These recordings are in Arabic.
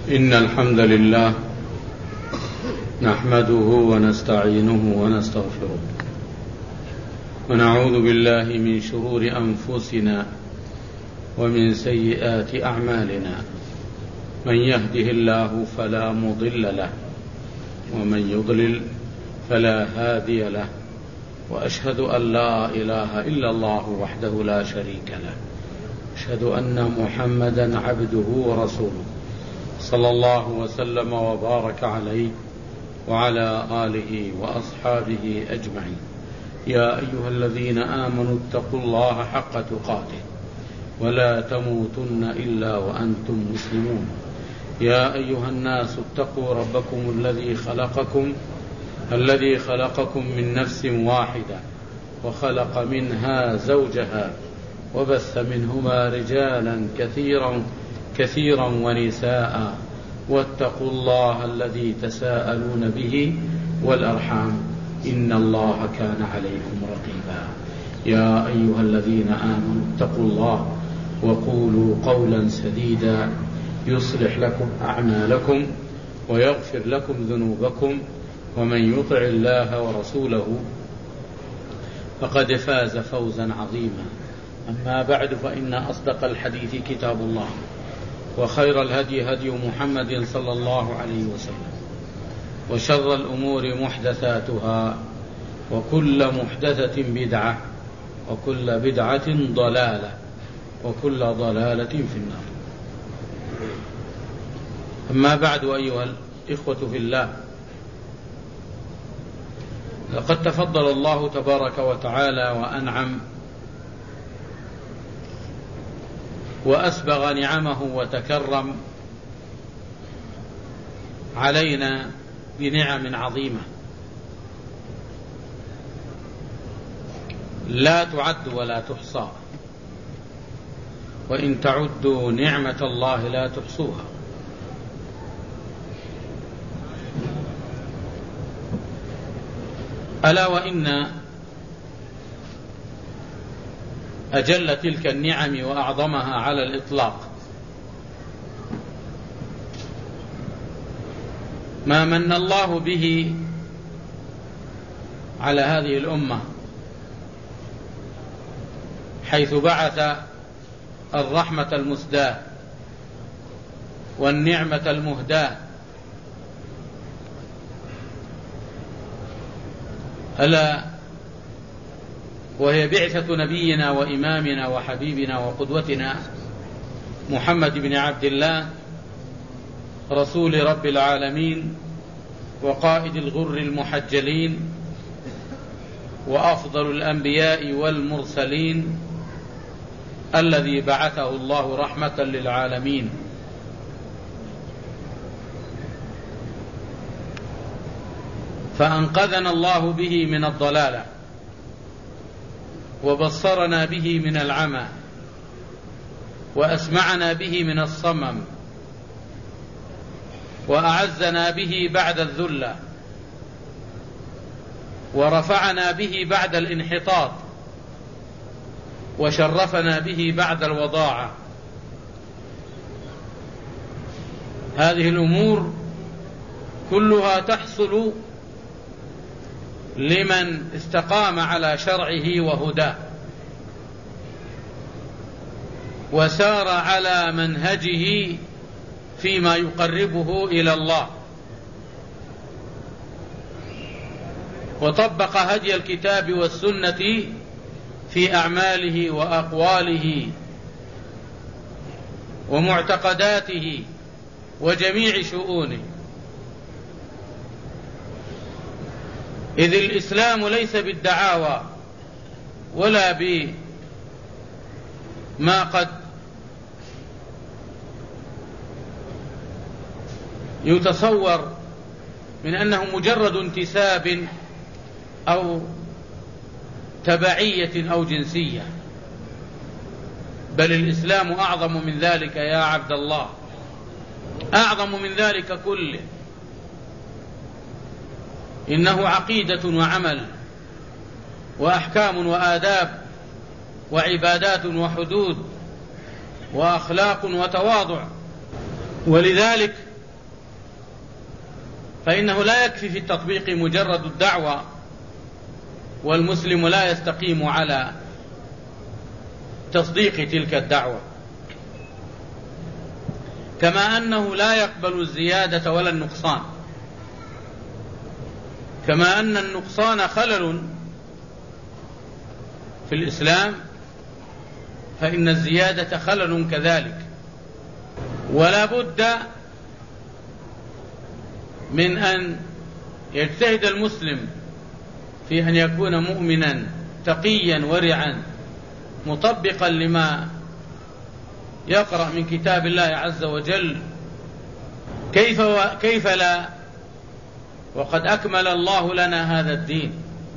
إن الحمد لله نحمده ونستعينه ونستغفره ونعوذ بالله من شرور أنفسنا ومن سيئات أعمالنا. من يهده الله فلا مضل له ومن يضلل فلا هادي له، وأشهد أن لا إله إلا الله وحده لا شريك له، أشهد أن محمدا عبده ورسوله صلى الله وسلم وبارك عليه وعلى آله وأصحابه أجمعين. يا أيها الذين آمنوا اتقوا الله حق تقاته ولا تموتن إلا وأنتم مسلمون. يا أيها الناس اتقوا ربكم الذي خلقكم من نفس واحدة وخلق منها زوجها وبث منهما رجالا كثيرا ونساء، واتقوا الله الذي تساءلون به والأرحام إن الله كان عليكم رقيبا. يا أيها الذين آمنوا اتقوا الله وقولوا قولا سديدا يصلح لكم أعمالكم ويغفر لكم ذنوبكم، ومن يطع الله ورسوله فقد فاز فوزا عظيما. أما بعد، فإن أصدق الحديث كتاب الله، وخير الهدي هدي محمد صلى الله عليه وسلم، وشر الأمور محدثاتها، وكل محدثة بدعة، وكل بدعة ضلالة، وكل ضلالة في النار. أما بعد، أيها الإخوة في الله، لقد تفضل الله تبارك وتعالى وأنعم وأسبغ نعمه وتكرم علينا بنعم عظيمة لا تعد ولا تحصى، وإن تعدوا نعمة الله لا تحصوها. ألا وإن أجل تلك النعم وأعظمها على الإطلاق ما من الله به على هذه الأمة، حيث بعث الرحمة المسداة والنعمة المهداة، ألا وهي بعثة نبينا وإمامنا وحبيبنا وقدوتنا محمد بن عبد الله، رسول رب العالمين وقائد الغر المحجلين، وأفضل الأنبياء والمرسلين، الذي بعثه الله رحمة للعالمين. فأنقذنا الله به من الضلالة، وبصرنا به من العمى، وأسمعنا به من الصمم، وأعزنا به بعد الذلة، ورفعنا به بعد الانحطاط، وشرفنا به بعد الوضاعة. هذه الأمور كلها تحصل لمن استقام على شرعه وهداه، وسار على منهجه فيما يقربه إلى الله، وطبق هدي الكتاب والسنة في أعماله وأقواله ومعتقداته وجميع شؤونه. إذ الإسلام ليس بالدعاوى ولا بما قد يتصور من أنه مجرد انتساب أو تبعية أو جنسية، بل الإسلام أعظم من ذلك يا عبد الله، أعظم من ذلك كله. إنه عقيدة وعمل وأحكام وآداب وعبادات وحدود وأخلاق وتواضع. ولذلك فإنه لا يكفي في التطبيق مجرد الدعوة، والمسلم لا يستقيم على تصديق تلك الدعوة، كما أنه لا يقبل الزيادة ولا النقصان، كما أن النقصان خلل في الإسلام فإن الزيادة خلل كذلك. ولا بد من أن يجتهد المسلم في أن يكون مؤمنا تقيا ورعا مطبقا لما يقرأ من كتاب الله عز وجل. كيف لا وقد أكمل الله لنا هذا الدين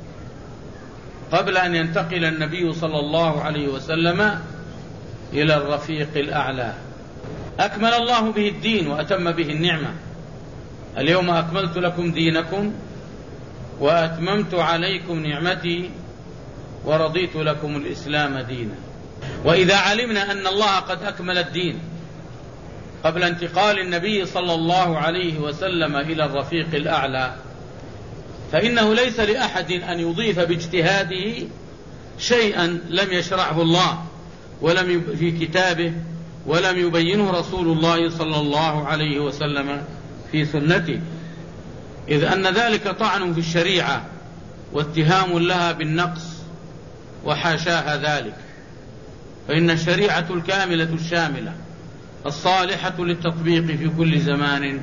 قبل أن ينتقل النبي صلى الله عليه وسلم إلى الرفيق الأعلى. أكمل الله به الدين وأتم به النعمة. اليوم أكملت لكم دينكم وأتممت عليكم نعمتي ورضيت لكم الإسلام دينا. وإذا علمنا أن الله قد أكمل الدين قبل انتقال النبي صلى الله عليه وسلم إلى الرفيق الأعلى، فإنه ليس لأحد أن يضيف باجتهاده شيئا لم يشرعه الله ولم في كتابه ولم يبينه رسول الله صلى الله عليه وسلم في سنته، إذ أن ذلك طعن في الشريعة واتهام لها بالنقص، وحاشاها ذلك، فإن الشريعة الكاملة الشاملة الصالحة للتطبيق في كل زمان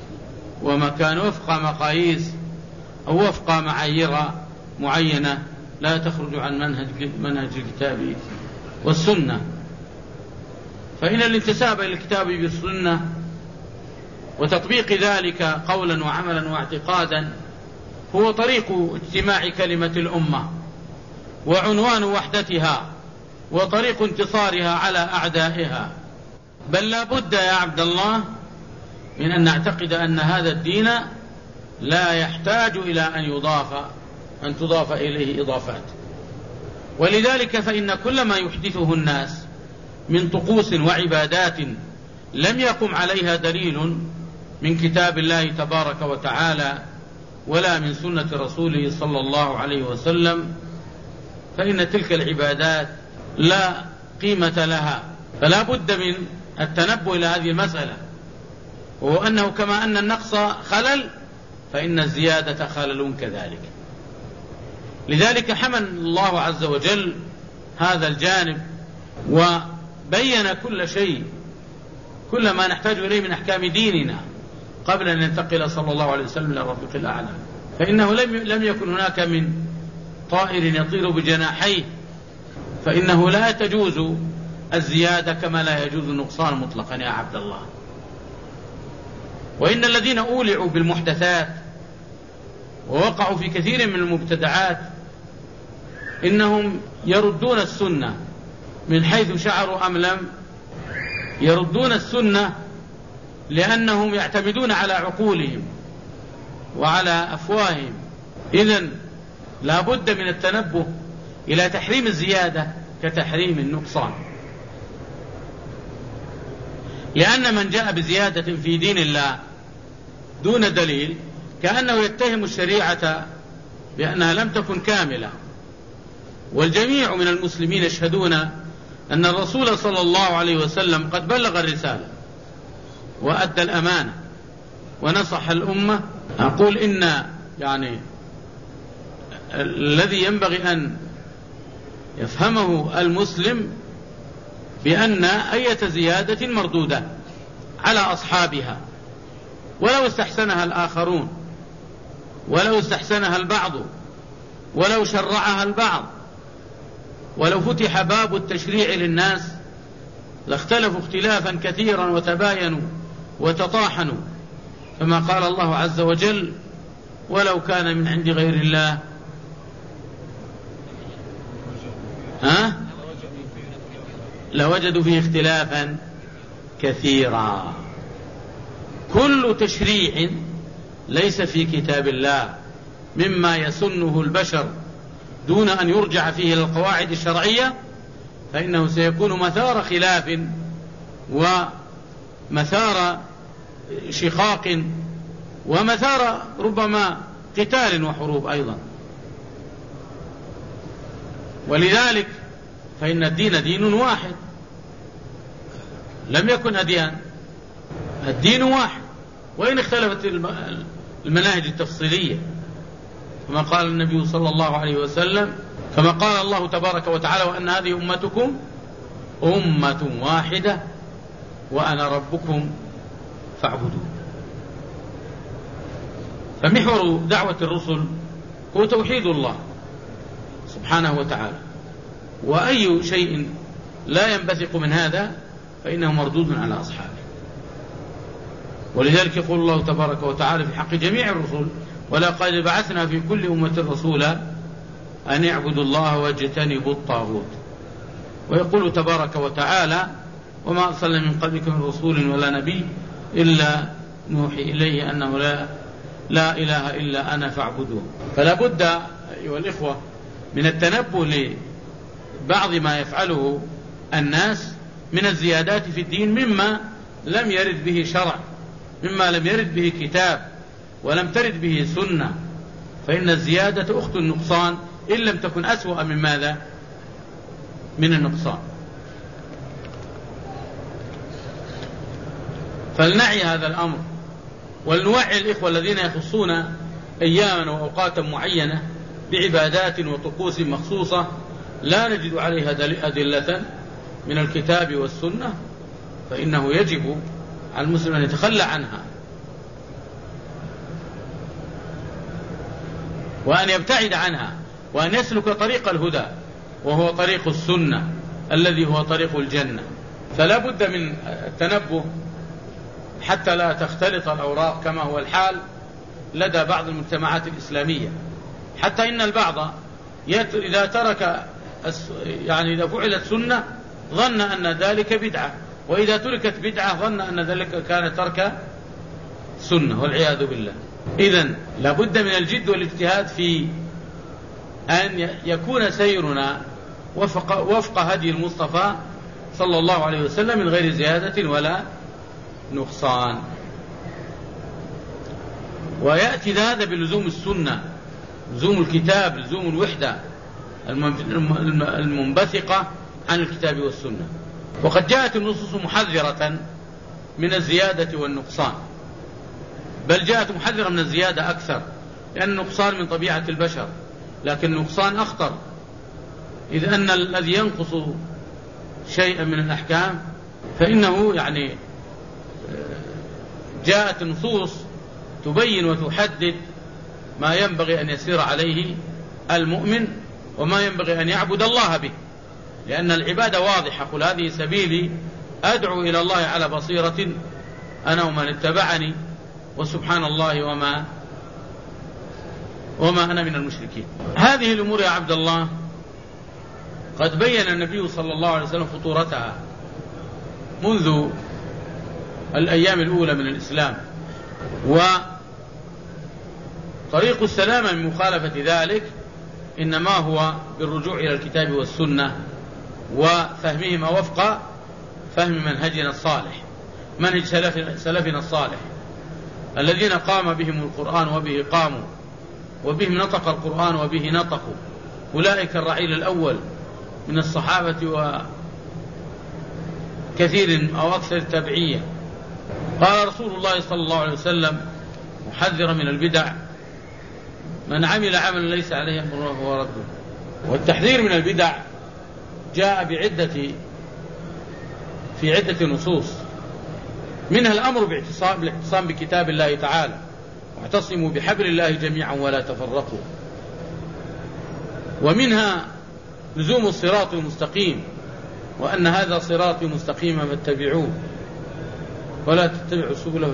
ومكان وفق مقاييس أو وفق معايير معينة لا تخرج عن منهج الكتاب والسنة. فإن الانتساب إلى الكتاب والسنة وتطبيق ذلك قولا وعملا واعتقادا هو طريق اجتماع كلمة الأمة وعنوان وحدتها وطريق انتصارها على أعدائها. بل لا بد يا عبد الله من أن نعتقد أن هذا الدين لا يحتاج إلى أن تضاف إليه إضافات. ولذلك فإن كل ما يحدثه الناس من طقوس وعبادات لم يقم عليها دليل من كتاب الله تبارك وتعالى ولا من سنة رسوله صلى الله عليه وسلم، فإن تلك العبادات لا قيمة لها. فلا بد من التنبه إلى هذه المسألة، وهو أنه كما أن النقص خلل فإن الزيادة خلل كذلك. لذلك حمل الله عز وجل هذا الجانب وبين كل شيء، كل ما نحتاج إليه من أحكام ديننا قبل أن ينتقل صلى الله عليه وسلم إلى الرفيق الأعلى. فإنه لم يكن هناك من طائر يطير بجناحيه، فإنه لا تجوز الزيادة كما لا يجوز النقصان مطلقا يا عبد الله. وإن الذين أولعوا بالمحدثات ووقعوا في كثير من المبتدعات إنهم يردون السنة من حيث شعروا أم لم، يردون السنة لأنهم يعتمدون على عقولهم وعلى أفواههم. إذن لا بد من التنبه إلى تحريم الزيادة كتحريم النقصان، لأن من جاء بزيادة في دين الله دون دليل كأنه يتهم الشريعة بأنها لم تكن كاملة. والجميع من المسلمين يشهدون أن الرسول صلى الله عليه وسلم قد بلغ الرسالة وأدى الأمانة ونصح الأمة. أقول إن الذي ينبغي أن يفهمه المسلم بأن أية زيادة مردودة على أصحابها، ولو استحسنها الآخرون، ولو استحسنها البعض، ولو شرعها البعض، ولو فتح باب التشريع للناس لاختلفوا اختلافا كثيرا وتباينوا وتطاحنوا، كما قال الله عز وجل: ولو كان من عند غير الله لوجدوا فيه اختلافا كثيرا. كل تشريع ليس في كتاب الله مما يسنه البشر دون أن يرجع فيه إلى القواعد الشرعية فإنه سيكون مثار خلاف ومثار شقاق ومثار ربما قتال وحروب أيضا. ولذلك فإن الدين دين واحد، لم يكن أديان، الدين واحد، وإن اختلفت المناهج التفصيلية، كما قال النبي صلى الله عليه وسلم، كما قال الله تبارك وتعالى: وأن هذه أمتكم أمة واحدة وأنا ربكم فاعبدون. فمحور دعوة الرسل هو توحيد الله سبحانه وتعالى، وأي شيء لا ينبثق من هذا فإنه مردود على أصحابه. ولذلك يقول الله تبارك وتعالى في حق جميع الرسل: ولقد بعثنا في كل أمة رسولا أن يعبدوا الله واجتنبوا الطاغوت. ويقول تبارك وتعالى: وما أرسلنا من قبلك من رسول ولا نبي إلا نوحي إليه أنه لا إله إلا أنا فاعبدون. فلا بد أيها الإخوة من التنبه لبعض ما يفعله الناس من الزيادات في الدين مما لم يرد به شرع، مما لم يرد به كتاب ولم ترد به سنة. فإن الزيادة أخت النقصان إن لم تكن أسوأ من ماذا؟ من النقصان. فلنعي هذا الأمر، ولنوعي الإخوة الذين يخصون أياما وأوقاتا معينة بعبادات وطقوس مخصوصة لا نجد عليها أدلة من الكتاب والسنة، فإنه يجب على المسلم أن يتخلى عنها وأن يبتعد عنها وأن يسلك طريق الهدى، وهو طريق السنة الذي هو طريق الجنة. فلا بد من التنبه حتى لا تختلط الأوراق كما هو الحال لدى بعض المجتمعات الإسلامية، حتى إن البعض إذا ترك يعني إذا فعلت سنة ظن أن ذلك بدعة، وإذا تركت بدعة ظن أن ذلك كان ترك سنة، والعياذ بالله. إذن لابد من الجد والاجتهاد في أن يكون سيرنا وفق هدي المصطفى صلى الله عليه وسلم من غير زيادة ولا نقصان. ويأتي هذا بلزوم السنة، لزوم الكتاب، لزوم الوحدة المنبثقة عن الكتاب والسنة. وقد جاءت النصوص محذرة من الزيادة والنقصان، بل جاءت محذرة من الزيادة أكثر، لأن النقصان من طبيعة البشر، لكن النقصان أخطر، إذ أن الذي ينقص شيئا من الأحكام فإنه يعني جاءت نصوص تبين وتحدد ما ينبغي أن يسير عليه المؤمن وما ينبغي أن يعبد الله به، لأن العبادة واضحة: قل هذه سبيلي أدعو إلى الله على بصيرة أنا ومن اتبعني وسبحان الله وما أنا من المشركين. هذه الأمور يا عبد الله قد بين النبي صلى الله عليه وسلم خطورتها منذ الأيام الأولى من الإسلام، وطريق السلامة من مخالفة ذلك إنما هو بالرجوع إلى الكتاب والسنة وفهمهما وفق فهم منهجنا الصالح، منهج سلفنا الصالح الذين قام بهم القرآن وبه قاموا، وبهم نطق القرآن وبه نطقوا. أولئك الرعيل الأول من الصحابة وكثير أو أكثر التابعية. قال رسول الله صلى الله عليه وسلم محذرا من البدع: من عمل عملا ليس عليه أمرنا فهو رد. والتحذير من البدع جاء في عدة نصوص، منها الأمر بالاعتصام بكتاب الله تعالى: واعتصموا بحبل الله جميعا ولا تفرقوا. ومنها لزوم الصراط المستقيم، وأن هذا صراطي مستقيما فاتبعوه ولا تتبعوا السبل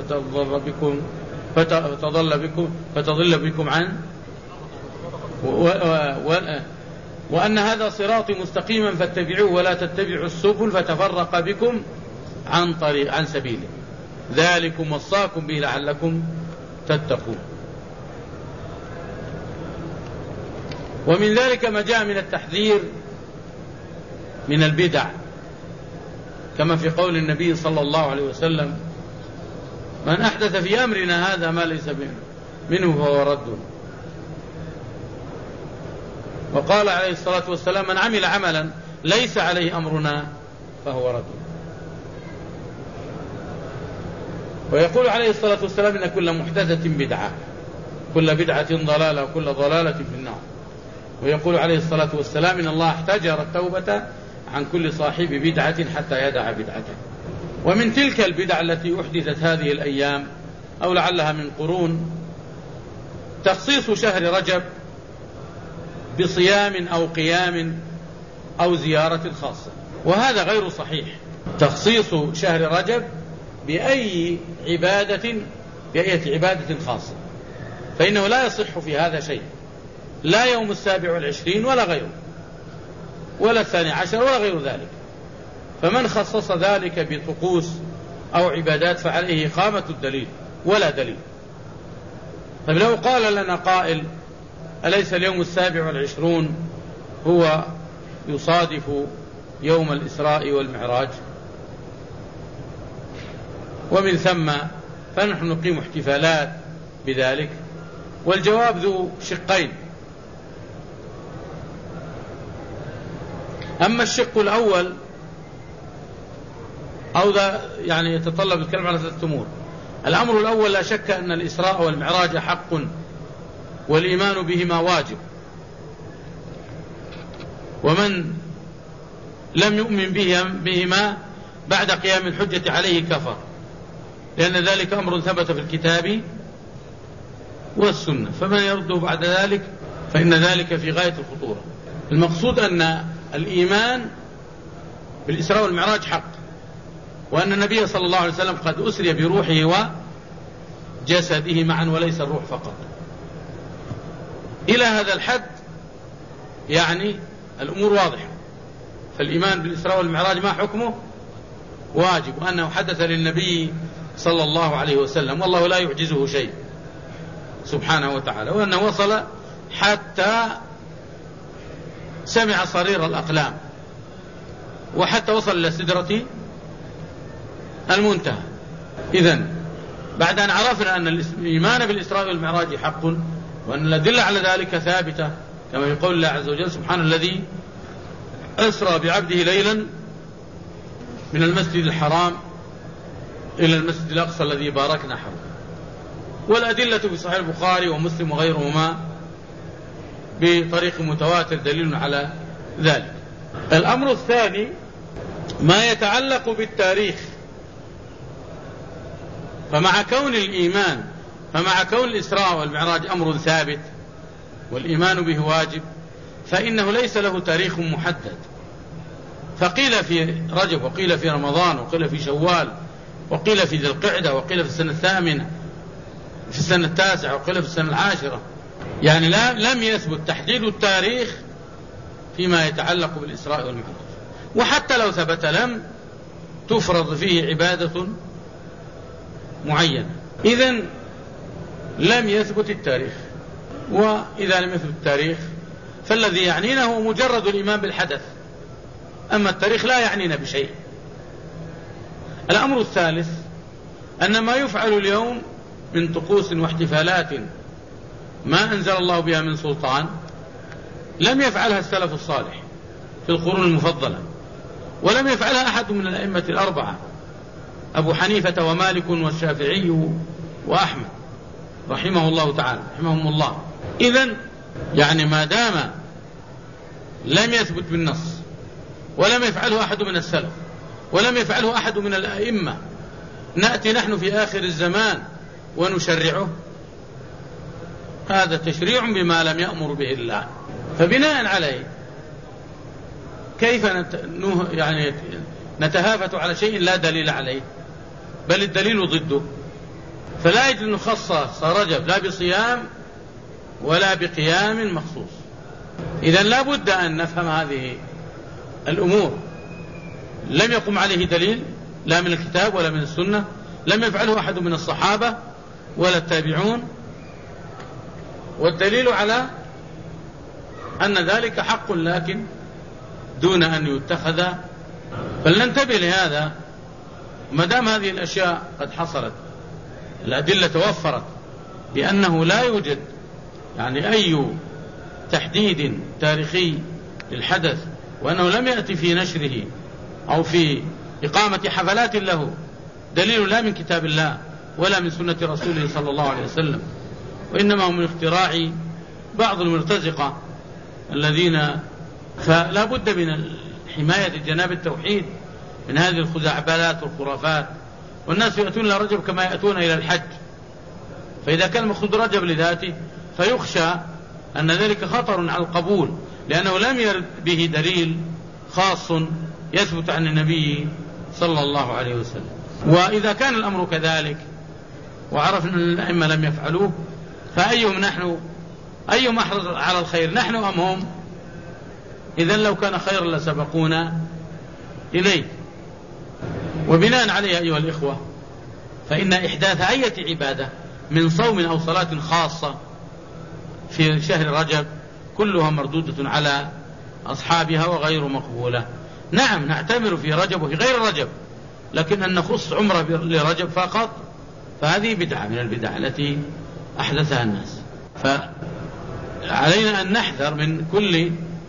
فتضل بكم عن وأن هذا صراطي مستقيما فاتبعوه ولا تتبعوا السبل فتفرق بكم عن سبيله، ذلكم وصاكم به لعلكم تتقون. ومن ذلك ما جاء من التحذير من البدع، كما في قول النبي صلى الله عليه وسلم: من أحدث في أمرنا هذا ما ليس منه فهو رد. وقال عليه الصلاة والسلام: من عمل عملا ليس عليه أمرنا فهو رد. ويقول عليه الصلاة والسلام: إن كل محدثة بدعة، كل بدعة ضلالة، وكل ضلالة في النار. ويقول عليه الصلاة والسلام: إن الله احتجر التوبة عن كل صاحب بدعة حتى يدع بدعته. ومن تلك البدع التي أحدثت هذه الأيام أو لعلها من قرون تخصيص شهر رجب بصيام أو قيام أو زيارة خاصة، وهذا غير صحيح. تخصيص شهر رجب بأي عبادة خاصة، فإنه لا يصح في هذا شيء، لا يوم 27 ولا غيره، ولا 12 ولا غير ذلك. فمن خصص ذلك بطقوس أو عبادات فعليه إقامة الدليل ولا دليل. طيب لو قال لنا قائل: أليس اليوم 27 هو يصادف يوم الإسراء والمعراج، ومن ثم فنحن نقيم احتفالات بذلك؟ والجواب ذو شقين. أما الشق الأول أو ذا يعني يتطلب الكلام على 3 أمور. الأمر الأول: لا شك أن الإسراء والمعراج حق والإيمان بهما واجب، ومن لم يؤمن بهما بعد قيام الحجة عليه كفر، لأن ذلك أمر ثبت في الكتاب والسنة، فمن يرده بعد ذلك فإن ذلك في غاية الخطورة. المقصود أن الإيمان بالإسراء والمعراج حق، وأن النبي صلى الله عليه وسلم قد أسري بروحه وجسده معا وليس الروح فقط. إلى هذا الحد يعني الأمور واضحة. فالإيمان بالإسراء والمعراج ما حكمه؟ واجب، وأنه حدث للنبي صلى الله عليه وسلم، والله لا يعجزه شيء سبحانه وتعالى، وأنه وصل حتى سمع صرير الأقلام، وحتى وصل إلى سدرة المنتهى. إذن بعد أن عرفنا أن الإيمان بالإسراء والمعراج حق، وأن الأدلة على ذلك ثابتة كما يقول الله عز وجل: سبحان الذي أسرى بعبده ليلا من المسجد الحرام إلى المسجد الأقصى الذي باركنا حوله. والأدلة في صحيح البخاري ومسلم وغيرهما بطريق متواتر دليل على ذلك. الأمر الثاني ما يتعلق بالتاريخ. فمع كون الإسراء والمعراج أمر ثابت والإيمان به واجب، فإنه ليس له تاريخ محدد. فقيل في رجب، وقيل في رمضان، وقيل في شوال، وقيل في ذي القعدة، وقيل في السنة 8، في السنة 9، وقيل في السنة 10. يعني لم يثبت تحديد التاريخ فيما يتعلق بالإسراء والمعراج، وحتى لو ثبت لم تفرض فيه عبادة معينة. إذن لم يثبت التاريخ، وإذا لم يثبت التاريخ فالذي يعنينا هو مجرد الإيمان بالحدث، أما التاريخ لا يعنينا بشيء. الأمر الثالث أن ما يفعل اليوم من طقوس واحتفالات ما أنزل الله بها من سلطان لم يفعلها السلف الصالح في القرون المفضلة، ولم يفعلها أحد من الأئمة الأربعة: أبو حنيفة ومالك والشافعي وأحمد رحمهم الله. إذن يعني ما دام لم يثبت بالنص، ولم يفعله أحد من السلف، ولم يفعله أحد من الأئمة، نأتي نحن في آخر الزمان ونشرعه؟ هذا تشريع بما لم يأمر به الله. فبناء عليه كيف يعني نتهافت على شيء لا دليل عليه، بل الدليل ضده؟ فلا يجوز نخصص رجب لا بصيام ولا بقيام مخصوص. إذن لا بد أن نفهم هذه الأمور. لم يقم عليه دليل لا من الكتاب ولا من السنة، لم يفعله أحد من الصحابة ولا التابعون، والدليل على أن ذلك حق لكن دون أن يتخذ. فلننتبه لهذا. ما دام هذه الأشياء قد حصلت الأدلة توفرت بأنه لا يوجد يعني أي تحديد تاريخي للحدث، وأنه لم يأتي في نشره أو في إقامة حفلات له دليل لا من كتاب الله ولا من سنة رسوله صلى الله عليه وسلم، وإنما هو من اختراع بعض المرتزقة الذين، فلا بد من حماية جناب التوحيد من هذه الخزعبلات والخرافات. والناس يأتون إلى رجب كما يأتون إلى الحج، فإذا كان مقصود رجب لذاته فيخشى أن ذلك خطر على القبول، لأنه لم يرد به دليل خاص يثبت عن النبي صلى الله عليه وسلم. وإذا كان الأمر كذلك وعرفنا أن الأئمة لم يفعلوه، فأيهم نحن؟ أيهم أحرص على الخير، نحن أم هم؟ إذن لو كان خيرا لسبقونا إليه. وبناء عليه أيها الإخوة، فإن إحداث أي عبادة من صوم أو صلاة خاصة في شهر رجب كلها مردودة على أصحابها وغير مقبولة. نعم نعتمر في رجب وفي غير رجب، لكن أن نخص عمره لرجب فقط فهذه بدعة من البدع التي أحدثها الناس. فعلينا أن نحذر من كل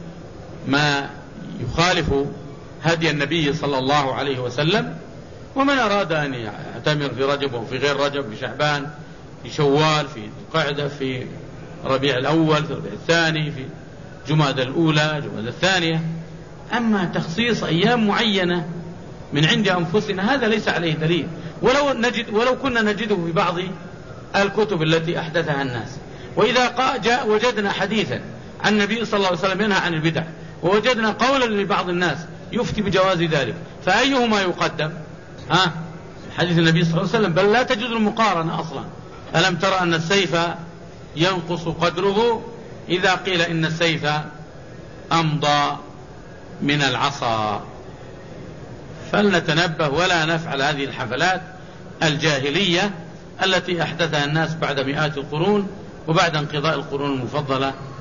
ما يخالف هدي النبي صلى الله عليه وسلم. ومن أراد أن يعتمر في رجب وفي غير رجب، في شعبان، في شوال، في القعدة، في ربيع الأول، في ربيع الثاني، في جمادى الأولى، جمادى الثانية. أما تخصيص أيام معينة من عند أنفسنا هذا ليس عليه دليل، ولو كنا نجده في بعض الكتب التي أحدثها الناس. وإذا وجدنا حديثا عن النبي صلى الله عليه وسلم ينهى عن البدع، ووجدنا قولا لبعض الناس يفتي بجواز ذلك، فأيهما يقدم؟ حديث النبي صلى الله عليه وسلم، بل لا تجوز المقارنة أصلا. ألم ترى أن السيف ينقص قدره إذا قيل إن السيف أمضى من العصا؟ فلنتنبه ولا نفعل هذه الحفلات الجاهلية التي أحدثها الناس بعد مئات القرون وبعد انقضاء القرون المفضلة